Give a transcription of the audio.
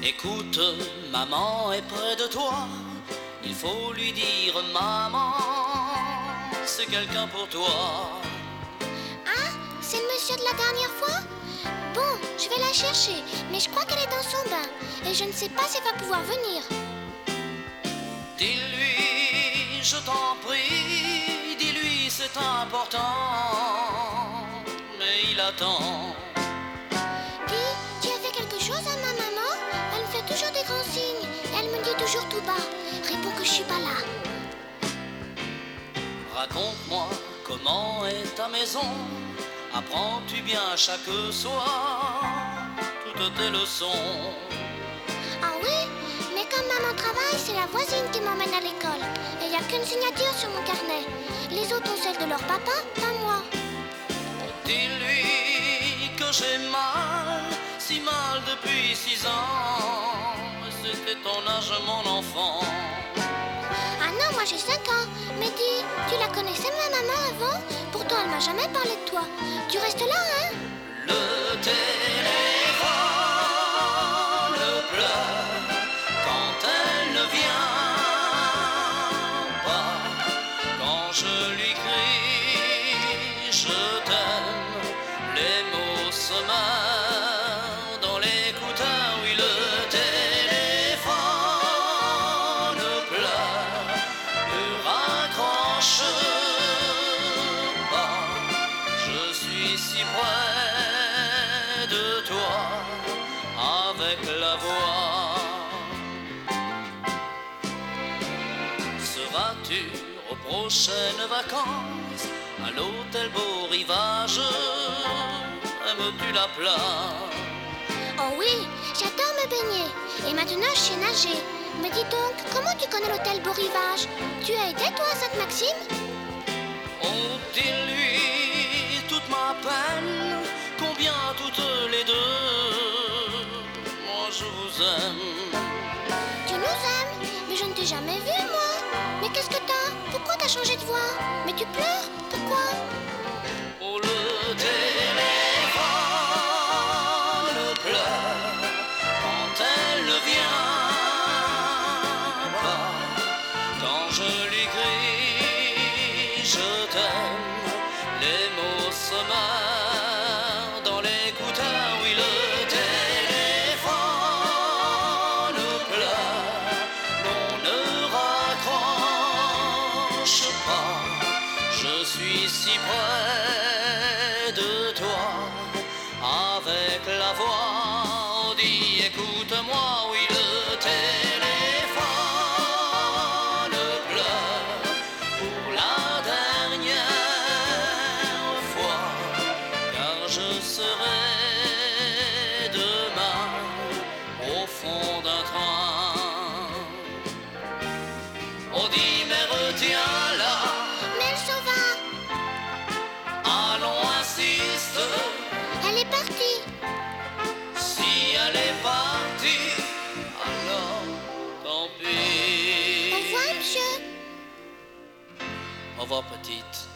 Écoute, maman est près de toi. Il faut lui dire, maman, c'est quelqu'un pour toi. Ah, c'est le monsieur de la dernière fois? Bon, je vais la chercher, mais je crois qu'elle est dans son bain. Et je ne sais pas si elle va pouvoir venir. Dis-lui, je t'en prie, dis-lui c'est important. Mais il attend. Dis, tu as fait quelque chose à ma maman? Elle me fait toujours des grands signes. Et elle me dit toujours tout bas, réponds que je suis pas là. Raconte-moi comment est ta maison. Apprends-tu bien chaque soir toutes tes leçons? Ah oui? Mais comme maman travaille, c'est la voisine qui m'emmène à l'école. Et il n'y a qu'une signature sur mon carnet. Les autres ont celle de leur papa, pas moi. Dis-lui que j'ai mal, si mal depuis 6 ans. C'était ton âge, mon enfant. Ah non, moi j'ai 5 ans. Mais dis, tu la connaissais ma maman avant? Pourtant elle m'a jamais parlé de toi. Tu restes là, hein? Le téléphone pleure quand elle ne vient pas. Quand je lui crie je t'aime, les mots se meurent dans l'écouteur. Oui, le téléphone pleure, ne raccroche pas. Je suis si près de toi avec la voix. Seras-tu aux prochaines vacances à l'hôtel Beau Rivage? Aimes-tu la plage? Oh oui, j'adore me baigner. Et maintenant je sais nager. Mais dis donc, comment tu connais l'hôtel Beau Rivage? Tu as été toi à Sainte-Maxime? Oh, dis-lui toute ma peine, combien toutes les deux, moi je vous aime. Tu nous aimes? Mais je ne t'ai jamais vu moi. Mais qu'est-ce que t'as? Pourquoi t'as changé de voix? Mais tu pleures? Pourquoi? Oh, le téléphone pleure quand elle ne vient pas. Quand je lui crie je t'aime, les mots se meurent dans l'écouteur. Oui, le téléphone pleure, non, ne raccroche pas. Je suis si près de toi avec la voix. Dis, écoute-moi, oui, le téléphone pleure pour la dernière fois, car je serai demain au fond d'un train. Oh, dis, mais retiens-la. Mais elle s'en va. Allons, insiste. Elle est partie. Si elle est partie, alors tant Au pis. revoir, monsieur. Au revoir, petite.